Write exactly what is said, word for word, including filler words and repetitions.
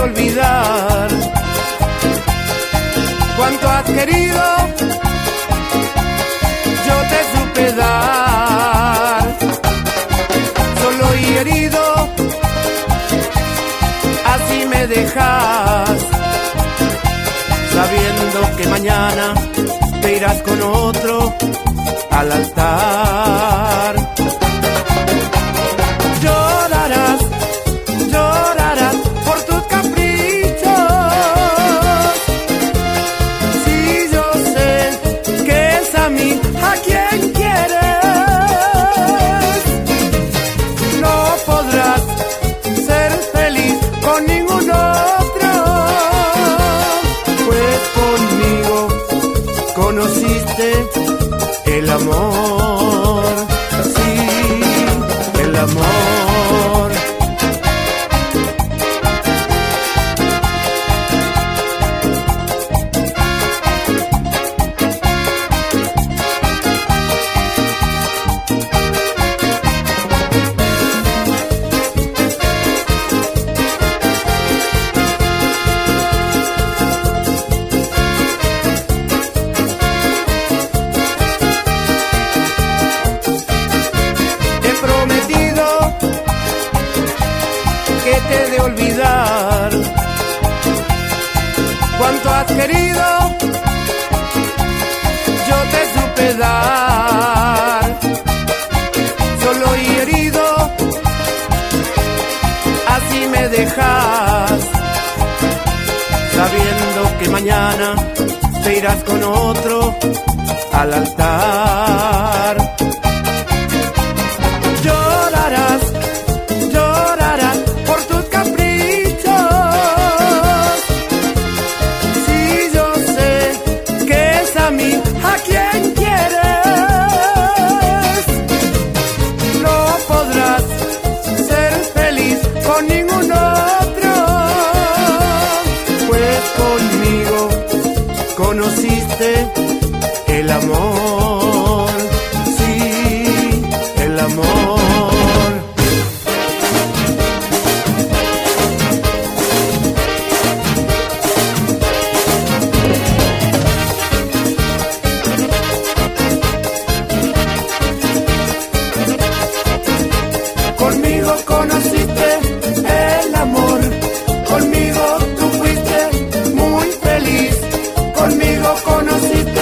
olvidar cuánto has querido, yo te supe dar. Solo y herido, así me dejas, sabiendo que mañana te irás con otro al altar. Llorarás, llorarás por tus caprichos, si yo sé que es a mí a quien quieres. No podrás ser feliz con ningún otro, pues conmigo conociste el amor, sí, el amor. Que te de olvidar cuánto has querido, yo te supe dar. Solo y herido, así me dejas, sabiendo que mañana te irás con otro al altar. Llorarás, llorarás por tus caprichos, si yo sé que es a mí a quien quieres. No podrás ser feliz con ningún otro, pues conmigo conociste el amor, sí, el amor. Conmigo conociste el amor, conmigo tú fuiste muy feliz, conmigo conociste